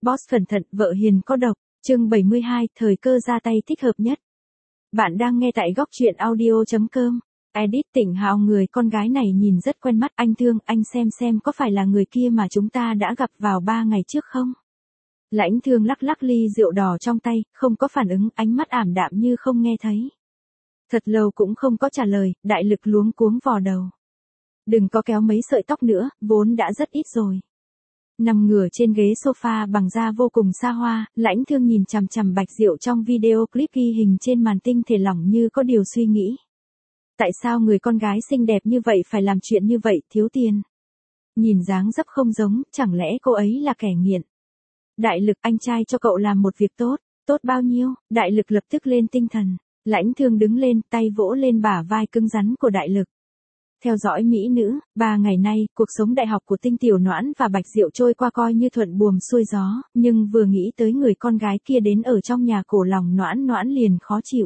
Boss cẩn thận, vợ hiền có độc. Chương 72, thời cơ ra tay thích hợp nhất. Bạn đang nghe tại góc truyện audio.com. Edit Tỉnh Hạo, người con gái này nhìn rất quen mắt, anh Thương, anh xem có phải là người kia mà chúng ta đã gặp vào 3 ngày trước không? Lãnh Thương lắc lắc ly rượu đỏ trong tay, không có phản ứng, ánh mắt ảm đạm như không nghe thấy. Thật lâu cũng không có trả lời, Đại Lực luống cuống vò đầu. Đừng có kéo mấy sợi tóc nữa, vốn đã rất ít rồi. Nằm ngửa trên ghế sofa bằng da vô cùng xa hoa, Lãnh Thương nhìn chằm chằm Bạch Diệu trong video clip ghi hình trên màn tinh thể lỏng như có điều suy nghĩ. Tại sao người con gái xinh đẹp như vậy phải làm chuyện như vậy, thiếu tiền? Nhìn dáng dấp không giống, chẳng lẽ cô ấy là kẻ nghiện? Đại Lực, anh trai cho cậu làm một việc tốt. Tốt bao nhiêu? Đại Lực lập tức lên tinh thần. Lãnh Thương đứng lên, tay vỗ lên bả vai cứng rắn của Đại Lực. Theo dõi mỹ nữ, 3 ngày nay, cuộc sống đại học của Tinh Tiểu Noãn và Bạch Diệu trôi qua coi như thuận buồm xuôi gió, nhưng vừa nghĩ tới người con gái kia đến ở trong nhà cổ, lòng Noãn liền khó chịu.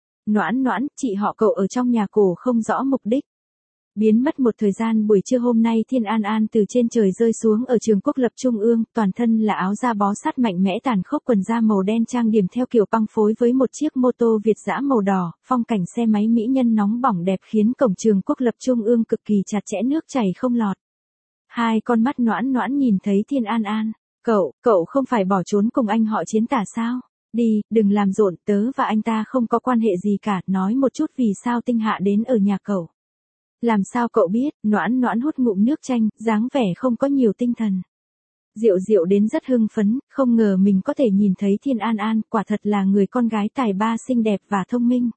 Noãn, chị họ cậu ở trong nhà cổ không rõ mục đích. Biến mất một thời gian, buổi trưa hôm nay Thiên An từ trên trời rơi xuống ở trường Quốc lập Trung ương, toàn thân là áo da bó sát mạnh mẽ tàn khốc, quần da màu đen trang điểm theo kiểu băng phối với một chiếc mô tô Việt dã màu đỏ, phong cảnh xe máy mỹ nhân nóng bỏng đẹp khiến cổng trường Quốc lập Trung ương cực kỳ chặt chẽ, nước chảy không lọt. Hai con mắt Noãn nhìn thấy Thiên An. Cậu không phải bỏ trốn cùng anh họ Chiến Tả sao? Đi, đừng làm rộn, tớ và anh ta không có quan hệ gì cả, nói một chút vì sao Tinh Hạ đến ở nhà cậu. Làm sao cậu biết? Noãn hút ngụm nước chanh, dáng vẻ không có nhiều tinh thần. Diệu đến rất hưng phấn, không ngờ mình có thể nhìn thấy Thiên An, quả thật là người con gái tài ba, xinh đẹp và thông minh.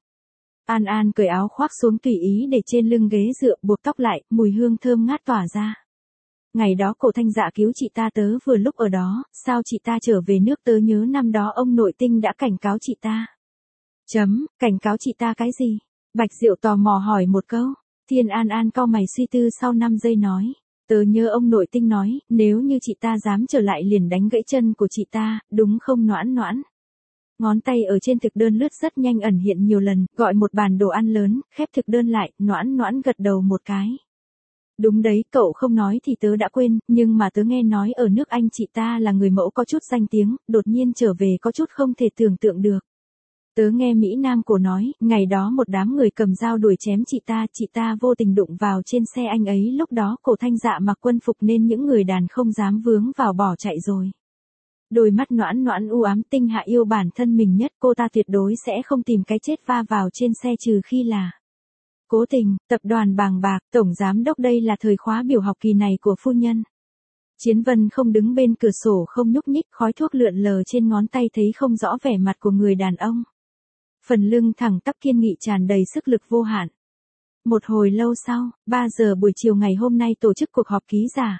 An cởi áo khoác xuống tùy ý để trên lưng ghế dựa, buộc tóc lại, mùi hương thơm ngát tỏa ra. Ngày đó Cổ Thanh Dạ cứu chị ta, tớ vừa lúc ở đó, sao chị ta trở về nước, tớ nhớ năm đó ông nội Tinh đã cảnh cáo chị ta. Cảnh cáo chị ta cái gì? Bạch Diệu tò mò hỏi một câu. Thiên An cau mày suy tư sau 5 giây nói. Tớ nhớ ông nội Tinh nói, nếu như chị ta dám trở lại liền đánh gãy chân của chị ta, đúng không Noãn? Ngón tay ở trên thực đơn lướt rất nhanh, ẩn hiện nhiều lần, gọi một bàn đồ ăn lớn, khép thực đơn lại, Noãn gật đầu một cái. Đúng đấy, cậu không nói thì tớ đã quên, nhưng mà tớ nghe nói ở nước Anh chị ta là người mẫu có chút danh tiếng, đột nhiên trở về có chút không thể tưởng tượng được. Tớ nghe Mỹ Nam Cổ nói, ngày đó một đám người cầm dao đuổi chém chị ta vô tình đụng vào trên xe anh ấy, lúc đó Cổ Thanh Dạ mặc quân phục nên những người đàn không dám vướng vào, bỏ chạy rồi. Đôi mắt Noãn u ám. Tinh Hạ yêu bản thân mình nhất, cô ta tuyệt đối sẽ không tìm cái chết va vào trên xe trừ khi là cố tình. Tập đoàn Bàng Bạc, tổng giám đốc, đây là thời khóa biểu học kỳ này của phu nhân. Chiến Vân không đứng bên cửa sổ không nhúc nhích, khói thuốc lượn lờ trên ngón tay, thấy không rõ vẻ mặt của người đàn ông. Phần lưng thẳng tắp kiên nghị, tràn đầy sức lực vô hạn. Một hồi lâu sau, 3 giờ buổi chiều ngày hôm nay tổ chức cuộc họp ký giả.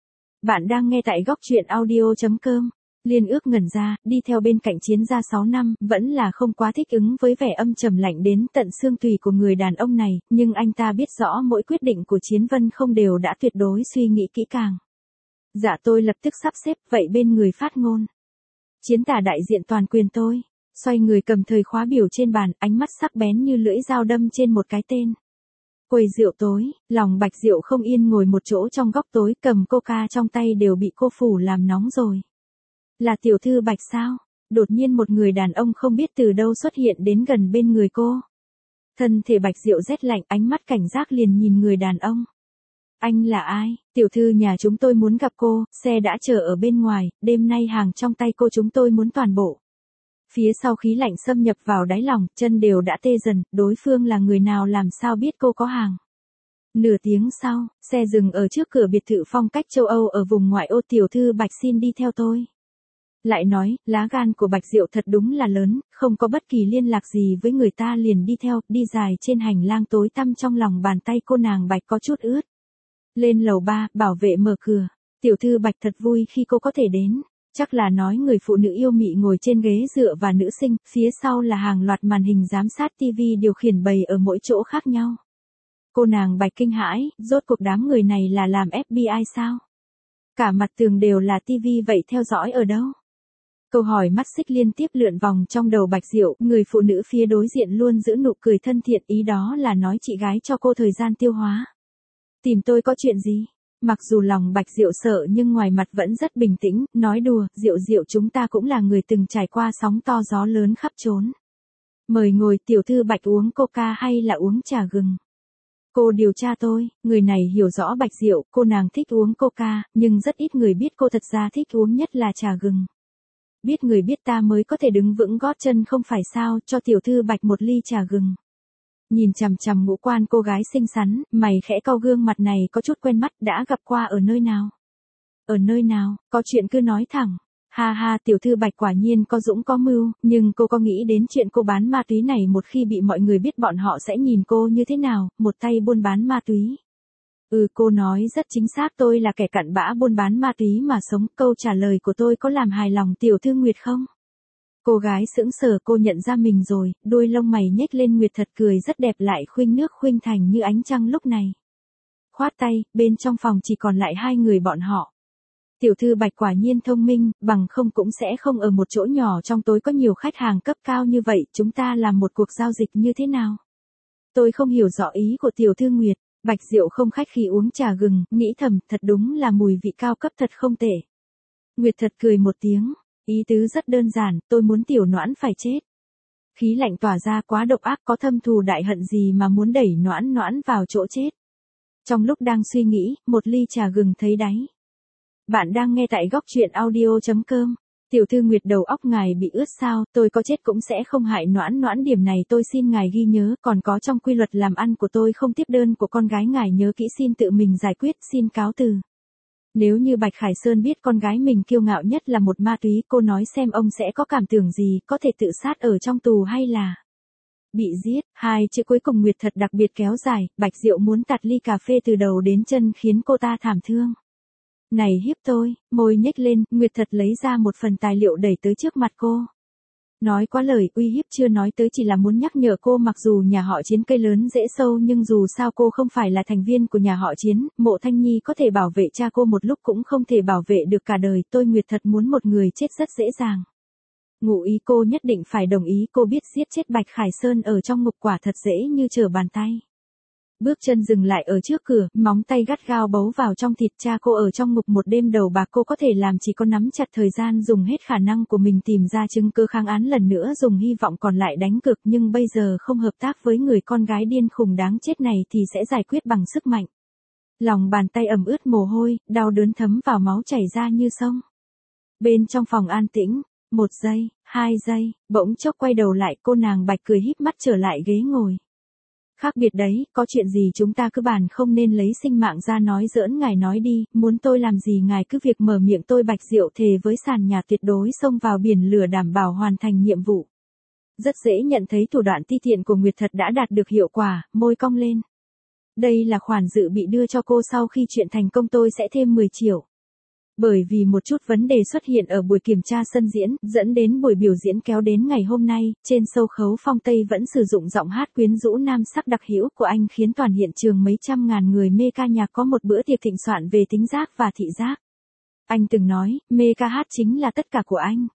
Bạn đang nghe tại góc truyện audio.com. Liên Ước ngẩn ra, đi theo bên cạnh Chiến gia 6 năm, vẫn là không quá thích ứng với vẻ âm trầm lạnh đến tận xương tủy của người đàn ông này, nhưng anh ta biết rõ mỗi quyết định của Chiến Vân không đều đã tuyệt đối suy nghĩ kỹ càng. Dạ, tôi lập tức sắp xếp, vậy bên người phát ngôn. Chiến Tả đại diện toàn quyền tôi. Xoay người cầm thời khóa biểu trên bàn, ánh mắt sắc bén như lưỡi dao đâm trên một cái tên. Quầy rượu tối, lòng Bạch Diệu không yên, ngồi một chỗ trong góc tối, cầm coca trong tay đều bị cô phủ làm nóng rồi. Là tiểu thư Bạch sao? Đột nhiên một người đàn ông không biết từ đâu xuất hiện đến gần bên người cô. Thân thể Bạch Diệu rét lạnh, ánh mắt cảnh giác liền nhìn người đàn ông. Anh là ai? Tiểu thư nhà chúng tôi muốn gặp cô, xe đã chờ ở bên ngoài, đêm nay hàng trong tay cô chúng tôi muốn toàn bộ. Phía sau khí lạnh xâm nhập vào đáy lòng, chân đều đã tê dần, đối phương là người nào, làm sao biết cô có hàng. Nửa tiếng sau, xe dừng ở trước cửa biệt thự phong cách châu Âu ở vùng ngoại ô. Tiểu thư Bạch xin đi theo tôi. Lại nói, lá gan của Bạch Diệu thật đúng là lớn, không có bất kỳ liên lạc gì với người ta liền đi theo, đi dài trên hành lang tối tăm, trong lòng bàn tay cô nàng Bạch có chút ướt. Lên lầu 3, bảo vệ mở cửa. Tiểu thư Bạch thật vui khi cô có thể đến. Chắc là nói người phụ nữ yêu mị ngồi trên ghế dựa và nữ sinh, phía sau là hàng loạt màn hình giám sát TV điều khiển bày ở mỗi chỗ khác nhau. Cô nàng Bạch kinh hãi, rốt cuộc đám người này là làm FBI sao? Cả mặt tường đều là TV, vậy theo dõi ở đâu? Câu hỏi mắt xích liên tiếp lượn vòng trong đầu Bạch Diệu, người phụ nữ phía đối diện luôn giữ nụ cười thân thiện, ý đó là nói chị gái cho cô thời gian tiêu hóa. Tìm tôi có chuyện gì? Mặc dù lòng Bạch Diệu sợ nhưng ngoài mặt vẫn rất bình tĩnh, nói đùa, Diệu Diệu chúng ta cũng là người từng trải qua sóng to gió lớn khắp trốn. Mời ngồi tiểu thư Bạch uống coca hay là uống trà gừng? Cô điều tra tôi, người này hiểu rõ Bạch Diệu, cô nàng thích uống coca, nhưng rất ít người biết cô thật ra thích uống nhất là trà gừng. Biết người biết ta mới có thể đứng vững gót chân không phải sao, cho tiểu thư Bạch một ly trà gừng. Nhìn chằm chằm ngũ quan cô gái xinh xắn, mày khẽ cau gương mặt này có chút quen mắt, đã gặp qua ở nơi nào? Ở nơi nào, có chuyện cứ nói thẳng. Ha ha, tiểu thư Bạch quả nhiên có dũng có mưu, nhưng cô có nghĩ đến chuyện cô bán ma túy này một khi bị mọi người biết bọn họ sẽ nhìn cô như thế nào, một tay buôn bán ma túy. Cô nói rất chính xác, tôi là kẻ cặn bã buôn bán ma túy mà sống, câu trả lời của tôi có làm hài lòng tiểu thư Nguyệt không? Cô gái sững sờ, cô nhận ra mình rồi, đuôi lông mày nhếch lên. Nguyệt thật cười rất đẹp, lại khuynh nước khuynh thành như ánh trăng lúc này. Khoát tay, bên trong phòng chỉ còn lại hai người bọn họ. Tiểu thư Bạch quả nhiên thông minh, bằng không cũng sẽ không ở một chỗ nhỏ trong tối có nhiều khách hàng cấp cao như vậy, chúng ta làm một cuộc giao dịch như thế nào? Tôi không hiểu rõ ý của tiểu thư Nguyệt. Bạch Diệu không khách khí uống trà gừng, nghĩ thầm, thật đúng là mùi vị cao cấp thật không tệ. Nguyệt thật cười một tiếng, ý tứ rất đơn giản, tôi muốn tiểu noãn phải chết. Khí lạnh tỏa ra quá độc ác, có thâm thù đại hận gì mà muốn đẩy noãn noãn vào chỗ chết. Trong lúc đang suy nghĩ, một ly trà gừng thấy đáy. Bạn đang nghe tại góc truyện audio.com. Tiểu thư Nguyệt đầu óc ngài bị ướt sao, tôi có chết cũng sẽ không hại noãn noãn, điểm này tôi xin ngài ghi nhớ, còn có trong quy luật làm ăn của tôi không tiếp đơn của con gái, ngài nhớ kỹ, xin tự mình giải quyết, xin cáo từ. Nếu như Bạch Khải Sơn biết con gái mình kiêu ngạo nhất là một ma túy, cô nói xem ông sẽ có cảm tưởng gì, có thể tự sát ở trong tù hay là bị giết. Hai chữ cuối cùng Nguyệt thật đặc biệt kéo dài, Bạch Diệu muốn tạt ly cà phê từ đầu đến chân khiến cô ta thảm thương. Này hiếp tôi, môi nhếch lên, Nguyệt thật lấy ra một phần tài liệu đẩy tới trước mặt cô. Nói quá lời, uy hiếp chưa nói tới, chỉ là muốn nhắc nhở cô, mặc dù nhà họ Chiến cây lớn dễ sâu nhưng dù sao cô không phải là thành viên của nhà họ Chiến, Mộ Thanh Nhi có thể bảo vệ cha cô một lúc cũng không thể bảo vệ được cả đời, tôi Nguyệt thật muốn một người chết rất dễ dàng. Ngụ ý cô nhất định phải đồng ý, cô biết giết chết Bạch Khải Sơn ở trong ngục quả thật dễ như trở bàn tay. Bước chân dừng lại ở trước cửa, móng tay gắt gao bấu vào trong thịt. Cha cô ở trong ngục một đêm đầu bạc, cô có thể làm chỉ có nắm chặt thời gian, dùng hết khả năng của mình tìm ra chứng cứ kháng án lần nữa, dùng hy vọng còn lại đánh cược, nhưng bây giờ không hợp tác với người con gái điên khùng đáng chết này thì sẽ giải quyết bằng sức mạnh. Lòng bàn tay ẩm ướt mồ hôi, đau đớn thấm vào máu chảy ra như sông. Bên trong phòng an tĩnh, 1 giây, 2 giây, bỗng chốc quay đầu lại, cô nàng Bạch cười híp mắt trở lại ghế ngồi. Khác biệt đấy, có chuyện gì chúng ta cứ bàn, không nên lấy sinh mạng ra nói giỡn, ngài nói đi, muốn tôi làm gì ngài cứ việc mở miệng. Tôi Bạch Diệu thề với sàn nhà tuyệt đối xông vào biển lửa đảm bảo hoàn thành nhiệm vụ. Rất dễ nhận thấy thủ đoạn ti tiện của Nguyệt thật đã đạt được hiệu quả, môi cong lên. Đây là khoản dự bị đưa cho cô, sau khi chuyện thành công tôi sẽ thêm 10 triệu. Bởi vì một chút vấn đề xuất hiện ở buổi kiểm tra sân diễn, dẫn đến buổi biểu diễn kéo đến ngày hôm nay, trên sâu khấu Phong Tây vẫn sử dụng giọng hát quyến rũ nam sắc đặc hữu của anh, khiến toàn hiện trường mấy trăm ngàn người mê ca nhạc có một bữa tiệc thịnh soạn về tính giác và thị giác. Anh từng nói, mê ca hát chính là tất cả của anh.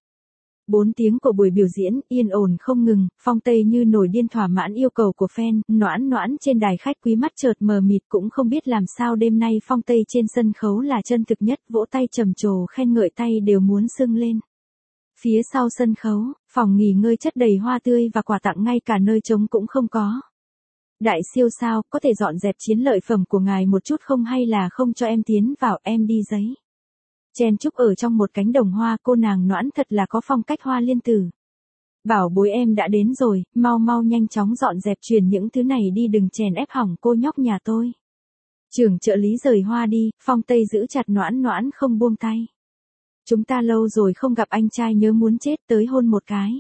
4 tiếng của buổi biểu diễn, yên ổn không ngừng, Phong Tây như nổi điên thỏa mãn yêu cầu của fan, noãn noãn trên đài khách quý mắt chợt mờ mịt, cũng không biết làm sao đêm nay Phong Tây trên sân khấu là chân thực nhất, vỗ tay trầm trồ khen ngợi tay đều muốn sưng lên. Phía sau sân khấu, phòng nghỉ ngơi chất đầy hoa tươi và quà tặng, ngay cả nơi trống cũng không có. Đại siêu sao, có thể dọn dẹp chiến lợi phẩm của ngài một chút không, hay là không cho em tiến vào, em đi giấy. Chen chúc ở trong một cánh đồng hoa, cô nàng noãn thật là có phong cách hoa liên tử. Bảo bối em đã đến rồi, mau mau nhanh chóng dọn dẹp truyền những thứ này đi, đừng chèn ép hỏng cô nhóc nhà tôi. Trưởng trợ lý rời hoa đi, Phong Tây giữ chặt noãn noãn không buông tay. Chúng ta lâu rồi không gặp, anh trai nhớ muốn chết, tới hôn một cái.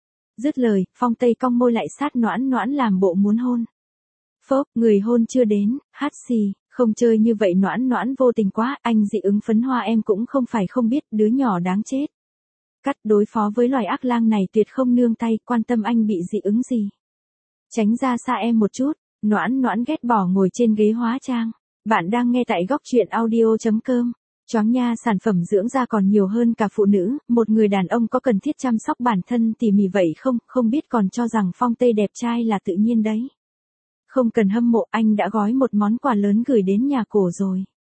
Dứt lời, Phong Tây cong môi lại sát noãn noãn làm bộ muốn hôn. Phốc, người hôn chưa đến, hát xì. Không chơi như vậy noãn noãn, vô tình quá, anh dị ứng phấn hoa em cũng không phải không biết, đứa nhỏ đáng chết. Cắt, đối phó với loài ác lang này tuyệt không nương tay, quan tâm anh bị dị ứng gì. Tránh ra xa em một chút, noãn noãn ghét bỏ ngồi trên ghế hóa trang. Bạn đang nghe tại góc truyện audio.com. Choáng nha, sản phẩm dưỡng da còn nhiều hơn cả phụ nữ, một người đàn ông có cần thiết chăm sóc bản thân tỉ mỉ vậy không, không biết còn cho rằng Phong Tây đẹp trai là tự nhiên đấy. Không cần hâm mộ, anh đã gói một món quà lớn gửi đến nhà cổ rồi.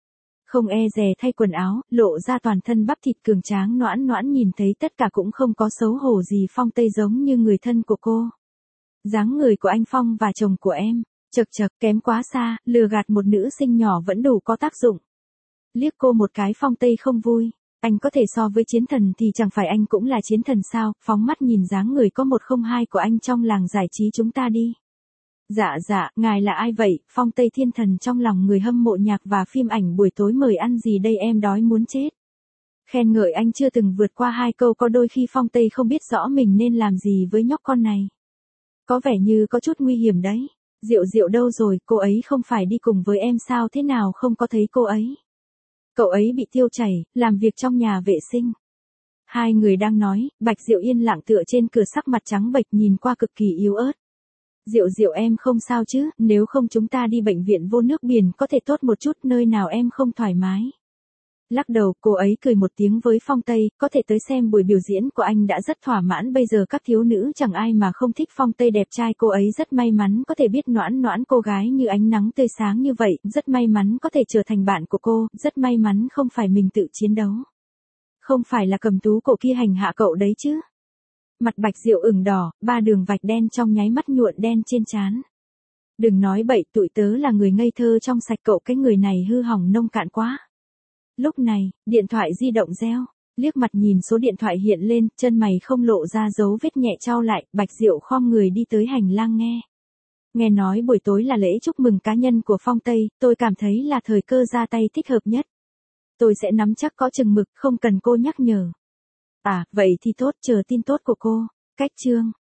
Không e dè thay quần áo, lộ ra toàn thân bắp thịt cường tráng noãn noãn nhìn thấy tất cả cũng không có xấu hổ gì. Phong Tây giống như người thân của cô. Dáng người của anh Phong và chồng của em, chật chật kém quá xa, lừa gạt một nữ sinh nhỏ vẫn đủ có tác dụng. Liếc cô một cái Phong Tây không vui. Anh có thể so với chiến thần thì chẳng phải anh cũng là chiến thần sao, phóng mắt nhìn dáng người có 102 của anh trong làng giải trí chúng ta đi. Dạ, ngài là ai vậy? Phong Tây thiên thần trong lòng người hâm mộ nhạc và phim ảnh buổi tối mời ăn gì đây em đói muốn chết. Khen ngợi anh chưa từng vượt qua 2 câu có đôi khi Phong Tây không biết rõ mình nên làm gì với nhóc con này. Có vẻ như có chút nguy hiểm đấy. Diệu Diệu đâu rồi, cô ấy không phải đi cùng với em sao thế nào không có thấy cô ấy. Cậu ấy bị tiêu chảy, làm việc trong nhà vệ sinh. Hai người đang nói, Bạch Diệu yên lặng tựa trên cửa sắc mặt trắng bệch nhìn qua cực kỳ yếu ớt. Diệu Diệu em không sao chứ, nếu không chúng ta đi bệnh viện vô nước biển có thể tốt một chút nơi nào em không thoải mái. Lắc đầu, cô ấy cười một tiếng với Phong Tây, có thể tới xem buổi biểu diễn của anh đã rất thỏa mãn bây giờ các thiếu nữ chẳng ai mà không thích Phong Tây đẹp trai cô ấy rất may mắn có thể biết noãn noãn cô gái như ánh nắng tươi sáng như vậy, rất may mắn có thể trở thành bạn của cô, rất may mắn không phải mình tự chiến đấu. Không phải là Cầm Tú cổ kia hành hạ cậu đấy chứ. Mặt Bạch Diệu ửng đỏ, 3 đường vạch đen trong nháy mắt nhuộn đen trên trán. Đừng nói bậy, tụi tớ là người ngây thơ trong sạch cậu cái người này hư hỏng nông cạn quá. Lúc này, điện thoại di động reo, liếc mặt nhìn số điện thoại hiện lên, chân mày không lộ ra dấu vết nhẹ chau lại, Bạch Diệu khom người đi tới hành lang nghe. Nghe nói buổi tối là lễ chúc mừng cá nhân của Phong Tây, tôi cảm thấy là thời cơ ra tay thích hợp nhất. Tôi sẽ nắm chắc có chừng mực, không cần cô nhắc nhở. À, vậy thì tốt, chờ tin tốt của cô. Cách chương